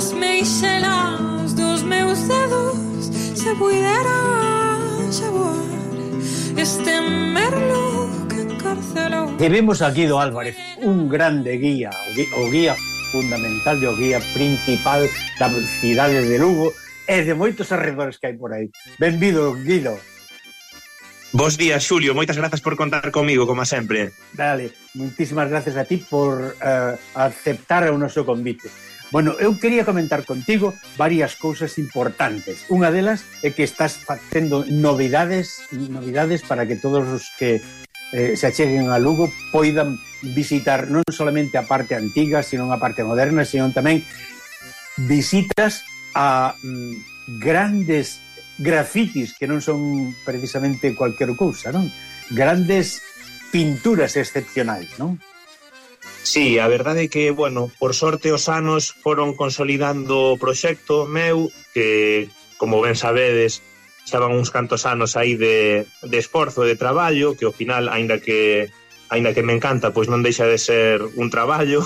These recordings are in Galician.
as meixelas dos meus dedos se puidera xaboar este merlo que encarcelou. Debemos a Guido Álvarez, un grande guía, o guía fundamental e o guía principal da cidade de Lugo e de moitos arredores que hai por aí. Benvido, Guido. Bos días, Xulio, moitas grazas por contar comigo, como sempre. Dale, moitísimas gracias a ti por aceptar o noso convite. Bueno, eu quería comentar contigo varias cousas importantes. Unha delas é que estás facendo novidades para que todos os que se acheguen a Lugo poidan visitar non solamente a parte antiga, sino a parte moderna, sino tamén visitas a grandes grafitis que non son precisamente cualquier cousa, non? Grandes pinturas excepcionais, non? Sí, a verdade é que, bueno, por sorte os anos foron consolidando o proxecto meu, que, como ben sabedes, xa van uns cantos anos aí de esforzo, de traballo, que ao final, aínda que me encanta, pois non deixa de ser un traballo.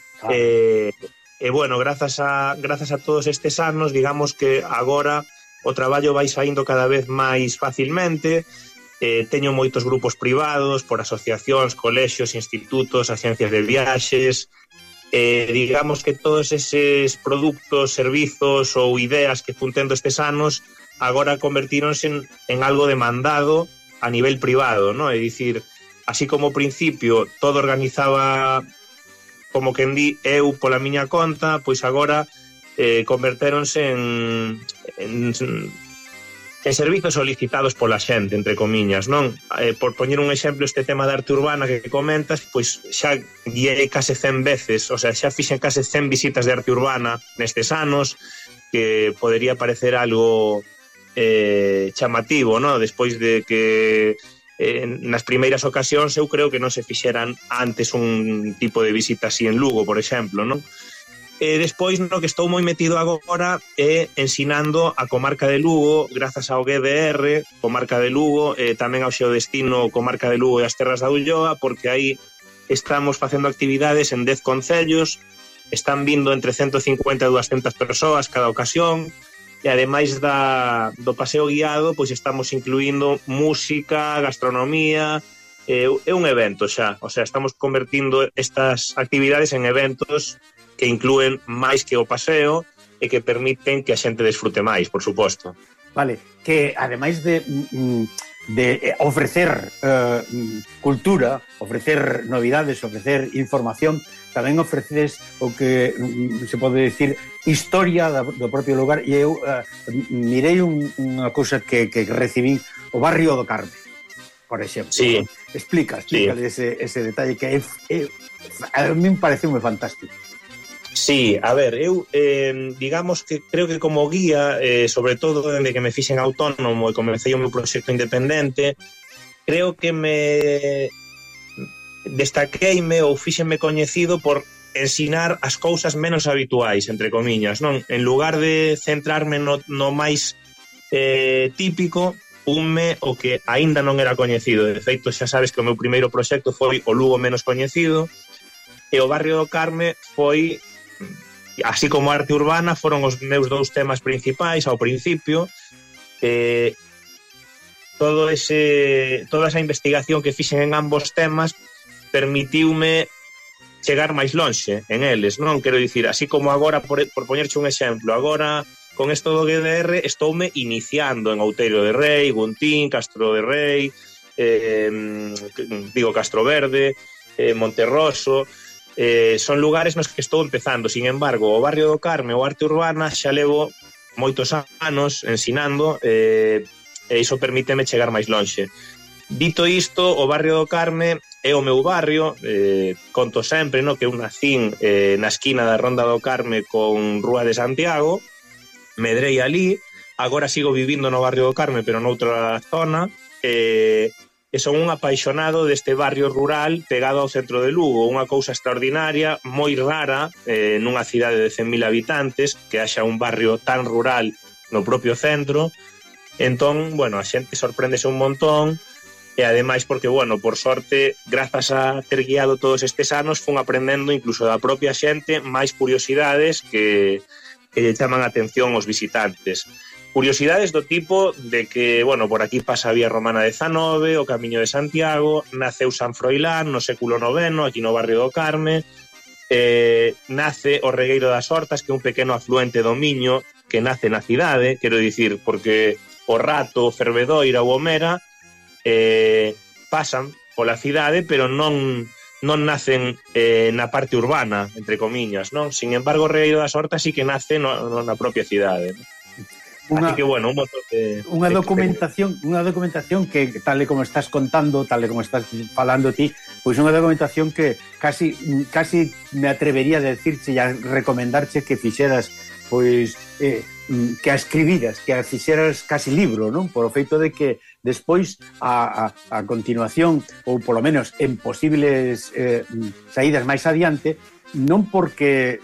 E bueno, grazas a todos estes anos, digamos que agora o traballo vai saindo cada vez máis facilmente. Teño moitos grupos privados por asociacións, colexios, institutos, agencias de viaxes. Digamos que todos eses produtos, servizos ou ideas que fun tendo estes anos agora convertíronse en algo demandado a nivel privado, ¿no? É dicir, así como ao principio todo organizaba como quen di eu pola miña conta, pois agora convertéronse en servizos solicitados pola xente, entre comiñas, non? Por poñer un exemplo, este tema da arte urbana que comentas, pois xa guiei case 100 veces, o sea, xa fixen case 100 visitas de arte urbana nestes anos, que podería parecer algo chamativo, non? Despois de que nas primeiras ocasións eu creo que non se fixeran antes un tipo de visita así en Lugo, por exemplo, non? Despois, no que estou moi metido agora é ensinando a comarca de Lugo, grazas ao GDR, comarca de Lugo, tamén ao Xeodestino, comarca de Lugo e as Terras da Ulloa, porque aí estamos facendo actividades en 10 concellos, están vindo entre 150 e 200 persoas cada ocasión, e ademais do paseo guiado, pois estamos incluindo música, gastronomía, é un evento xa, o sea, estamos convertindo estas actividades en eventos que inclúen máis que o paseo e que permiten que a xente desfrute máis, por suposto. Vale, que ademais de ofrecer cultura, ofrecer novidades, ofrecer información, tamén ofreces o que se pode decir historia do propio lugar, e eu mirei unha cousa que recibín, o barrio do Carme, por exemplo. Sí. Explícale ese detalle que a mí me parece moi fantástico. Sí, a ver, eu digamos que creo que como guía, sobre todo dende que me fixen autónomo e comecei o meu proxecto independente, creo que me destaqueime ou fíxenme coñecido por ensinar as cousas menos habituais, entre comiñas, non? En lugar de centrarme no máis típico, unme o que aínda non era coñecido. De feito, xa sabes que o meu primeiro proxecto foi o Lugo menos coñecido, e o barrio do Carme foi, así como a arte urbana, foron os meus dous temas principais ao principio. Toda esa investigación que fixen en ambos temas permitiume chegar máis lonxe en eles, non? Quero dicir, así como agora, por poñerche un exemplo, agora con isto do GDR estoume iniciando en Outeiro de Rei, Guntín, Castro de Rei, Castro Verde, Monterroso. Son lugares nos que estou empezando. Sin embargo, o barrio do Carme ou arte urbana xa levo moitos anos ensinando, e iso permíteme chegar máis lonxe. Dito isto, o barrio do Carme é o meu barrio, conto sempre, no, que eu nacín na esquina da Ronda do Carme con Rúa de Santiago, medrei ali, agora sigo vivindo no barrio do Carme, pero noutra zona, e son un apaixonado deste barrio rural pegado ao centro de Lugo, unha cousa extraordinaria, moi rara nunha cidade de 100.000 habitantes, que haxa un barrio tan rural no propio centro. Entón, bueno, a xente sorpréndese un montón, e ademais porque, bueno, por sorte, grazas a ter guiado todos estes anos, fun aprendendo incluso da propia xente máis curiosidades que que lle chaman a atención os visitantes. Curiosidades do tipo de que, bueno, por aquí pasa a Vía Romana 19, o Camiño de Santiago, naceu San Froilán no século IX, aquí no barrio do Carme, nace o Regueiro das Hortas, que é un pequeno afluente do Miño, que nace na cidade, quero dicir, porque o Rato, o Fervedoira ou o Mera pasan pola cidade, pero non nacen na parte urbana, entre comiñas, non? Sin embargo, o Regueiro das Hortas sí que nace na propia cidade, non? Así que, bueno, un montón de... Unha documentación que, tal e como estás contando, tal e como estás falando ti, pois unha documentación que casi me atrevería a decirche e a recomendarche que fixeras, pois, que a escribiras, que a fixeras casi libro, non? Por o feito de que despois, a continuación, ou polo menos en posibles saídas máis adiante, non porque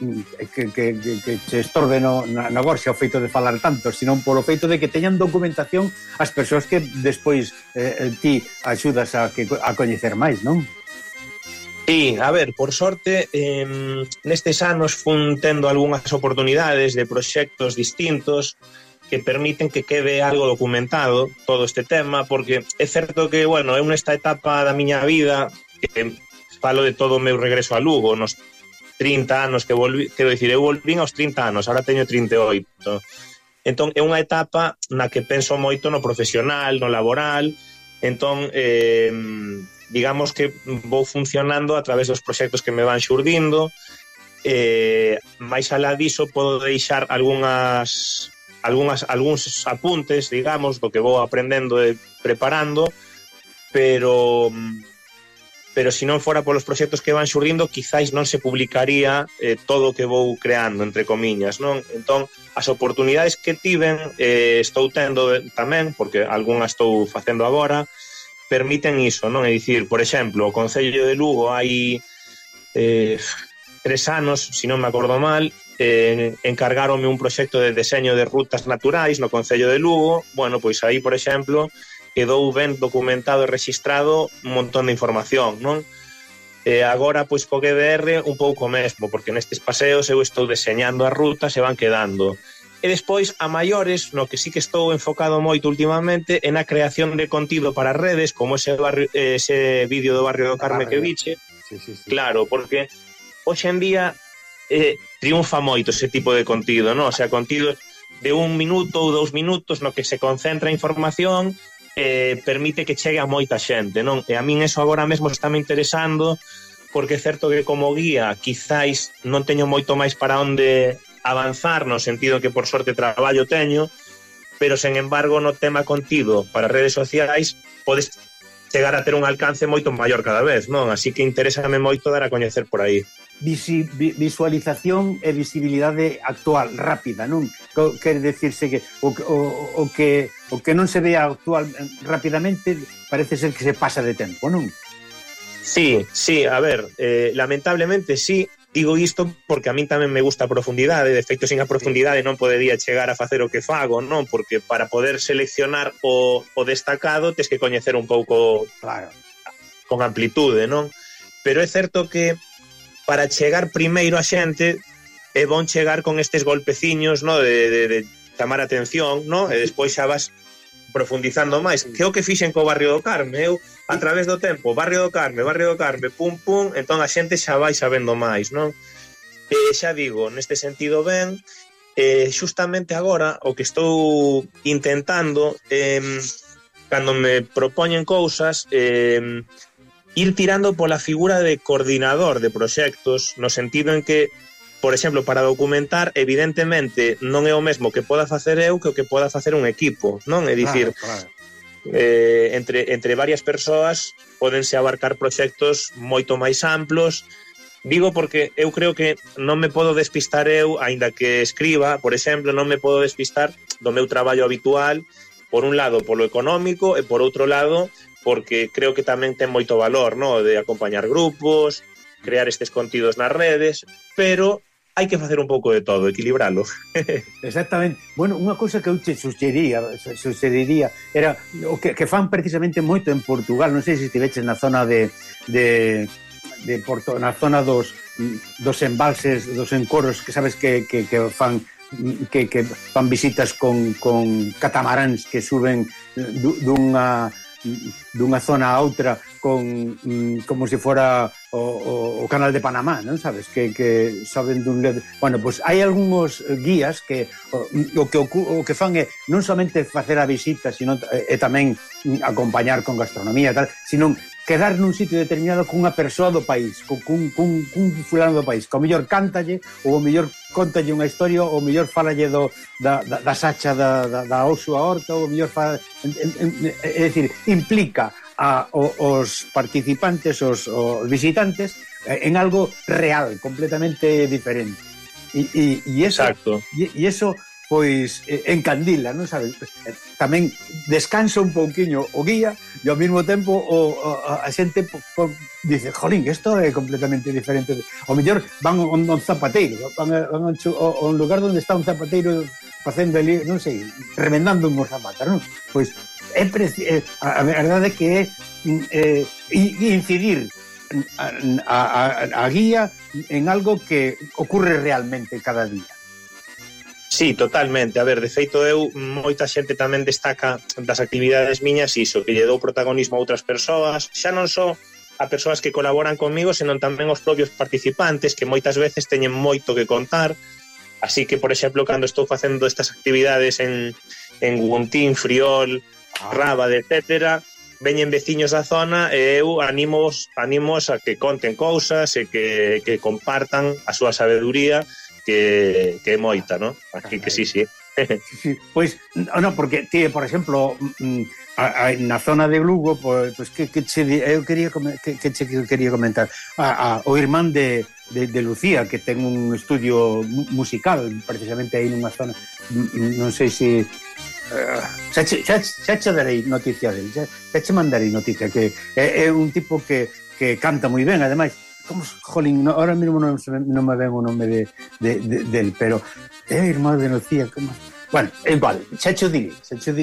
que se estorbe na gorxa o feito de falar tanto, sino por o feito de que teñan documentación as persoas que despois ti axudas a coñecer máis, non? Sí, a ver, por sorte, nestes anos fun tendo algunhas oportunidades de proxectos distintos que permiten que quede algo documentado todo este tema, porque é certo que, bueno, eu nesta etapa da miña vida que falo de todo o meu regreso a Lugo, nos 30 anos que volví, quero dicir, eu volvín aos 30 anos, ahora teño 38. Entón, é unha etapa na que penso moito no profesional, no laboral, entón, digamos que vou funcionando a través dos proxectos que me van xurdindo, máis alá diso podo deixar algúns apuntes, digamos, do que vou aprendendo e preparando, pero se non fora polos proxectos que van xurdindo, quizáis non se publicaría todo o que vou creando, entre comiñas, non? Entón, as oportunidades que tiven, estou tendo tamén, porque algunhas estou facendo agora, permiten iso, non? É dicir, por exemplo, o Concello de Lugo hai 3 anos, se non me acordo mal, encargáronme un proxecto de deseño de rutas naturais no Concello de Lugo. Bueno, pois aí, por exemplo, quedou ben documentado e rexistrado un montón de información, non? Agora, pois, co GDR un pouco mesmo, porque nestes paseos eu estou deseñando as rutas e van quedando. E despois, a maiores, no que sí que estou enfocado moito últimamente, é na creación de contido para redes, como ese vídeo do barrio do Carme que viche. Sí. Claro, porque hoxe en día triunfa moito ese tipo de contido, non? O sea, contido de 1 minuto ou 2 minutos no que se concentra a información, permite que chegue a moita xente, non? E a min eso agora mesmo está me interesando, porque é certo que como guía quizáis non teño moito máis para onde avanzar, no sentido que por sorte traballo teño, pero sen embargo no tema contido para redes sociais podes chegar a ter un alcance moito maior cada vez, non? Así que interésame moito dar a coñecer por aí. Visualización e visibilidade actual, rápida, non? Quer decirse que o que non se ve actual rapidamente parece ser que se pasa de tempo, non? Sí, a ver, lamentablemente sí, digo isto porque a min tamén me gusta a profundidade, de feito sin a profundidade non podería chegar a facer o que fago, non? Porque para poder seleccionar o destacado tes que coñecer un pouco, claro, con amplitude, non? Pero é certo que para chegar primeiro a xente é bon chegar con estes golpeciños, no, de chamar a atención, no? E despois xa vas profundizando máis. Que é o que fixen co barrio do Carme? Eu, a través do tempo, barrio do Carme, pum, entón a xente xa vai sabendo máis, non? E xa digo, neste sentido ben, xustamente agora o que estou intentando, cando me propoñen cousas, ir tirando pola figura de coordinador de proxectos, no sentido en que, por exemplo, para documentar, evidentemente, non é o mesmo que poda facer eu que o que poda facer un equipo, non? É dicir, claro. Entre varias persoas pódense abarcar proxectos moito máis amplos. Digo porque eu creo que non me podo despistar eu, aínda que escriba, por exemplo, non me podo despistar do meu traballo habitual, por un lado, polo económico, e por outro lado, porque creo que tamén ten moito valor, ¿no? De acompañar grupos, crear estes contidos nas redes, pero hai que facer un pouco de todo, equilibralo. Exactamente. Bueno, unha cousa que eu te sugeriría era o que fan precisamente moito en Portugal, non sei se estiveches na zona de Porto, na zona dos dos embalses, dos encoros que sabes que fan visitas con catamaráns que suben dunha zona a outra como se fora o canal de Panamá, non sabes? Que saben dun lado. Bueno, pois hai algúns guías que o que fan é non somente facer a visita, sino tamén acompañar con gastronomía e tal, sino quedar nun sitio determinado cunha persoa do país, cun fulano do país, que ao mellor cántalle, ou ao mellor contalle unha historia, ou ao mellor falalle da sacha da oso a horta, ou ao mellor é dicir, implica os participantes, os visitantes, en algo real, completamente diferente. E eso pois encandila, non sabes? Tamén descansa un pouquiño o guía e ao mesmo tempo a xente dice, jolín, isto é completamente diferente. Ao mellor van a un zapateiro, van a un lugar onde está un zapateiro facendo ali, non sei, remendando unhos zapatos, non? Pois a verdade é que é incidir a guía en algo que ocurre realmente cada día. Sí, totalmente. A ver, de feito, moita xente tamén destaca das actividades miñas iso, que lle dou protagonismo a outras persoas, xa non só a persoas que colaboran comigo, senón tamén os propios participantes, que moitas veces teñen moito que contar. Así que, por exemplo, cando estou facendo estas actividades en Guntín, Friol, Rábade, etcétera, veñen veciños da zona e eu animos a que conten cousas e que compartan a súa sabeduría, que é moita, non? Aquí que sí. Pois, non, porque ti, por exemplo, na zona de Lugo, pois eu quería comentar o irmán de Lucía, que ten un estudio musical precisamente aí nunha zona, non sei se xa che darei noticia del, xa che mandarei noticia, que é un tipo que canta moi ben, ademais. Como, jolín, ahora mismo non me ven o nome del, pero é irmán de Lucía, como... Bueno, igual, xa che direi,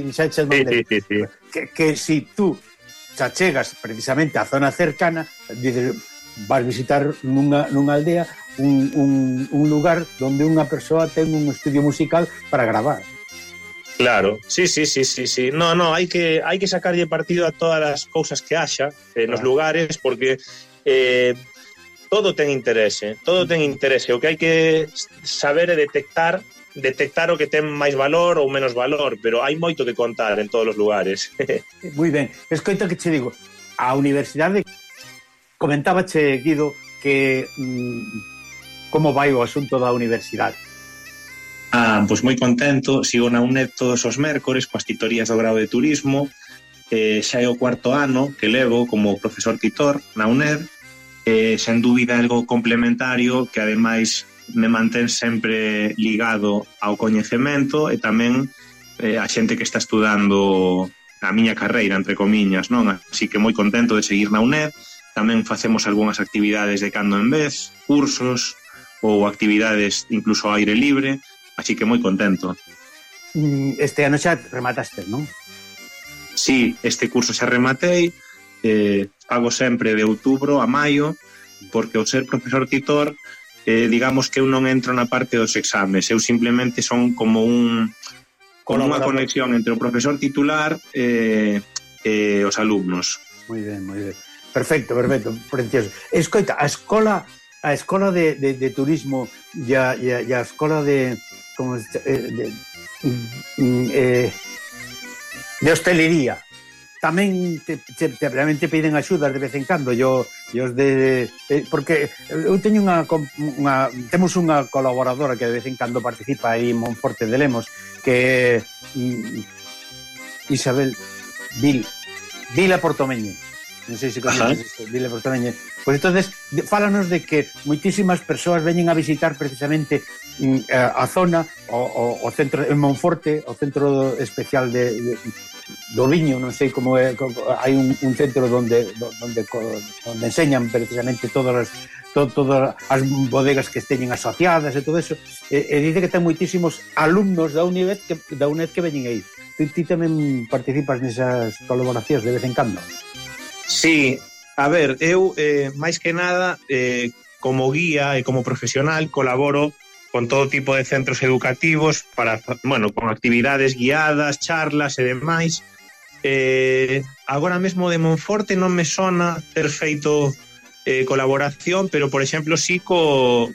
que si tú xa chegas precisamente á zona cercana, dices, vas visitar nunha aldea un lugar onde unha persoa ten un estudio musical para gravar. Claro, sí. No, hai que sacarlle partido a todas as cousas que haxa nos lugares, porque todo ten interese. O que hai que saber é detectar o que ten máis valor ou menos valor, pero hai moito que contar en todos os lugares. Moi ben, escoita que che digo, a universidade comentábache, Guido, que como vai o asunto da universidade. Pois moi contento, sigo na UNED todos os mércores coas titorías do grao de turismo, xa é o 4º ano que levo como profesor titor na UNED, sen dúbida algo complementario que ademais me mantén sempre ligado ao coñecemento e tamén a xente que está estudando a miña carreira, entre comiñas, non? Así que moi contento de seguir na UNED. Tamén facemos algunhas actividades de cando en vez, cursos ou actividades incluso ao aire libre, así que moi contento. Este ano xa remataste, non? Sí, este curso xa rematei, pago sempre de outubro a maio, porque ao ser profesor titor, digamos que eu non entro na parte dos exames, eu simplemente son como unha conexión entre o profesor titular e os alumnos. Moi ben. Perfecto, precioso. Escoita, a escola de turismo e a escola de hostelería tamén realmente piden axudas de vez en cando, porque eu teño temos unha colaboradora que de vez en cando participa aí en Monforte de Lemos, que é Isabel Vila Portomeño, non sei se conoces Vila Portomeño. Pois entonces fálanos de que moitísimas persoas veñen a visitar precisamente a zona, o centro en Monforte, o centro especial do viño, non sei como é, hai un centro onde enseñan precisamente todas as bodegas que esteñen asociadas e todo eso, e dice que ten moitísimos alumnos da UNED que veñen aí. Ti tamén participas nesas colaboracións de vez en cando? Sí, a ver, eu máis que nada como guía e como profesional colaboro con todo tipo de centros educativos para, bueno, con actividades guiadas, charlas e demais. Agora mesmo de Monforte non me sona ter feito colaboración, pero por exemplo sí co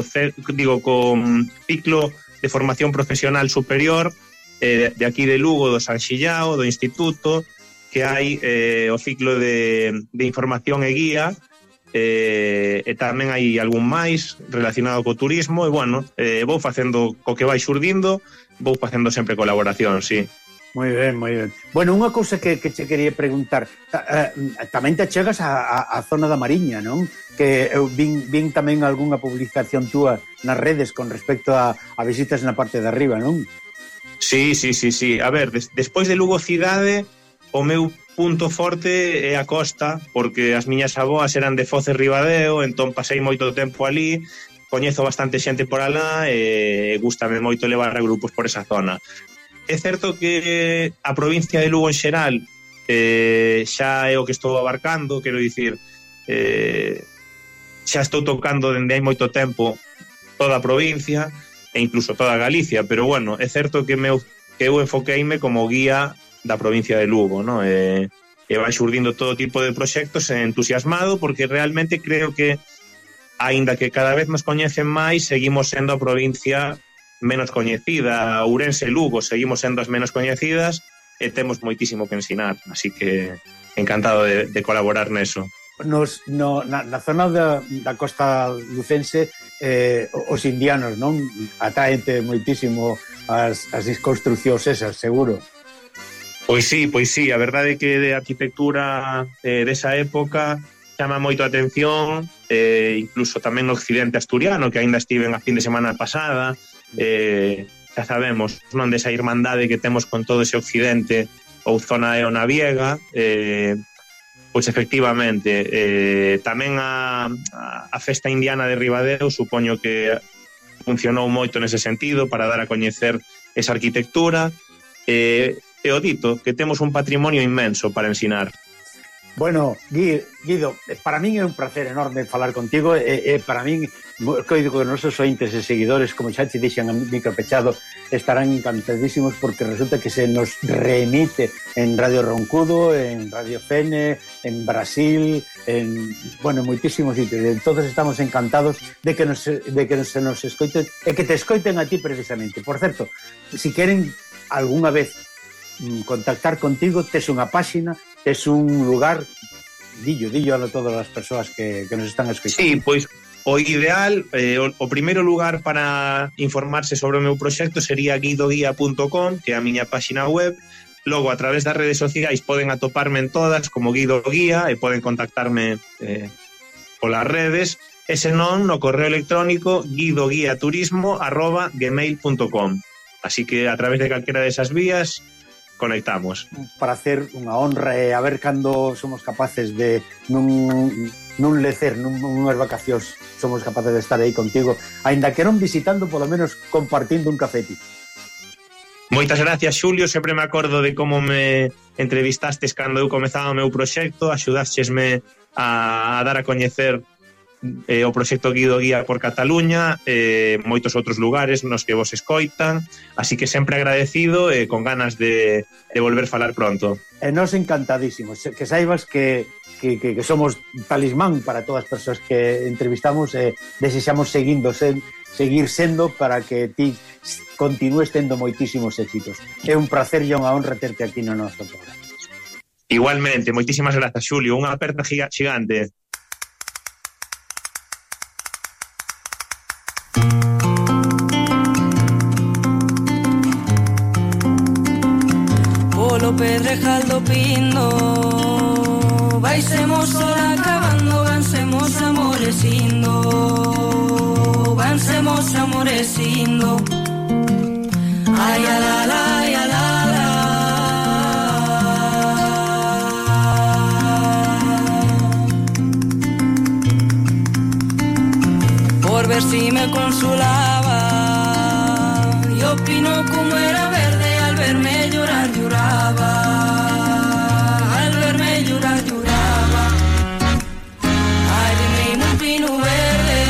ciclo de formación profesional superior de aquí de Lugo, do San Xillao, do Instituto, que hai o ciclo de información e guía, e tamén hai algún máis relacionado co turismo, e bueno, vou facendo co que vai xurdindo, vou facendo sempre colaboración, sí. Moi ben, moi ben. Bueno, unha cousa que che quería preguntar, tamén te chegas a zona da Mariña, non? Que eu vin tamén algunha publicación túa nas redes con respecto a visitas na parte de arriba, non? Sí. A ver, despois de Lugo cidade, o meu punto forte é a costa, porque as miñas avoas eran de Foz e Ribadeo, entón pasei moito tempo ali, coñezo bastante xente por alá e gústame moito levar a grupos por esa zona. É certo que a provincia de Lugo en xeral xa é o que estou abarcando, quero dicir, xa estou tocando dende hai moito tempo toda a provincia e incluso toda Galicia, pero bueno, é certo que eu enfoqueime como guía da provincia de Lugo, ¿no? E vai xurdindo todo tipo de proxectos entusiasmado, porque realmente creo que, aínda que cada vez nos coñecen máis, seguimos sendo a provincia menos coñecida. Ourense e Lugo seguimos sendo as menos coñecidas e temos moitísimo que ensinar, así que encantado de colaborar neso. Na zona da costa lucense, os indianos, non? Atraente moitísimo as construcións esas, seguro. Pois sí, a verdade é que de arquitectura desa época chama moito a atención, incluso tamén no occidente asturiano, que aínda estiven a fin de semana pasada, xa sabemos, non, desa irmandade que temos con todo ese occidente ou zona eonaviega, pois efectivamente, tamén a festa indiana de Ribadeo supoño que funcionou moito nese sentido para dar a coñecer esa arquitectura, e o dito, que temos un patrimonio inmenso para ensinar. Bueno, Guido, para min é un placer enorme falar contigo, e para min, coido que os nosos ointes e seguidores, como xa te dixen a micro pechado, estarán encantadísimos, porque resulta que se nos remite en Radio Roncudo, en Radio Fene, en Brasil, en, bueno, moitísimos sitios. Entonces estamos encantados de que se nos escoiten, e que te escoiten a ti precisamente. Por certo, si queren algunha vez contactar contigo, tes unha páxina, tes un lugar, dillo a todas as persoas que nos están escoitando. Sí, pois o ideal, o primeiro lugar para informarse sobre o meu proxecto sería guidoguía.com, que é a miña páxina web. Logo, a través das redes sociais poden atoparme en todas como Guido Guía e poden contactarme polas redes, e senón no correo electrónico guidoguiaturismo@gmail.com. Así que a través de calquera desas vías conectamos. Para hacer unha honra, e a ver cando somos capaces de nun lecer, nunhas vacacións, somos capaces de estar aí contigo, aínda que non visitando, polo menos compartindo un cafeti. Moitas gracias, Xulio, sempre me acordo de como me entrevistastes cando eu comezaba o meu proxecto, axudáchesme a dar a coñecer o proxecto Guido Guía por Cataluña, moitos outros lugares nos que vos escoitan, así que sempre agradecido e con ganas de volver falar pronto. E nos encantadísimos, que saibas que somos talismán para todas as persoas que entrevistamos, e desexamos seguir sendo para que ti continúes tendo moitísimos éxitos. É un placer e unha honra terte aquí no noso programa. Igualmente, moitísimas grazas, Xulio, unha aperta xigante. Polo Pedrejal do Pindo vaisemos sola acabando, vansemos amorecindo, ai alala, ai alala. Por ver si me consolaba, yo opino como era verde, al verme llorar lloraba, al verme llorar lloraba. Ay, de mí un pino verde,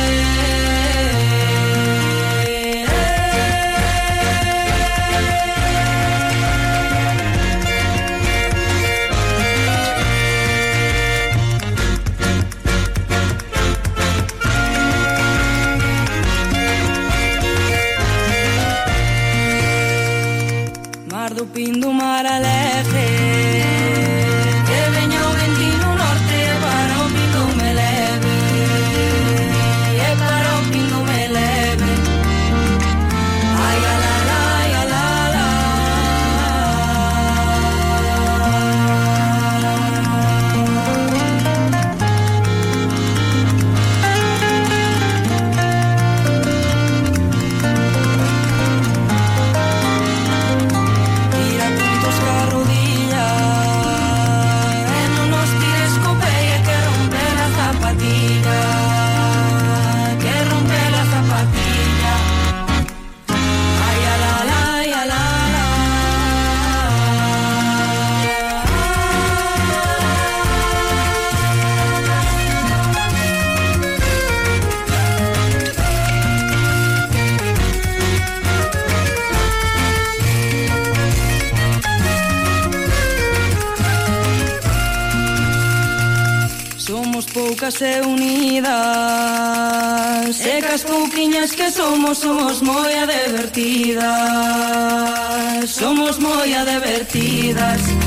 o pin do mar alegre, que veña o ventino norte para o pin do me leve, e para o pin do me leve. Ai, a la la, ai, a la la. Tira puntos ca rodilla, e non nos tires co pé, que rompe la zapatilla, que rompe la zapatilla. Ay, a la la, ay, a la la. Somos poucas e unidas, e cas pouquiñas que somos moi divertidas, somos moi divertidas.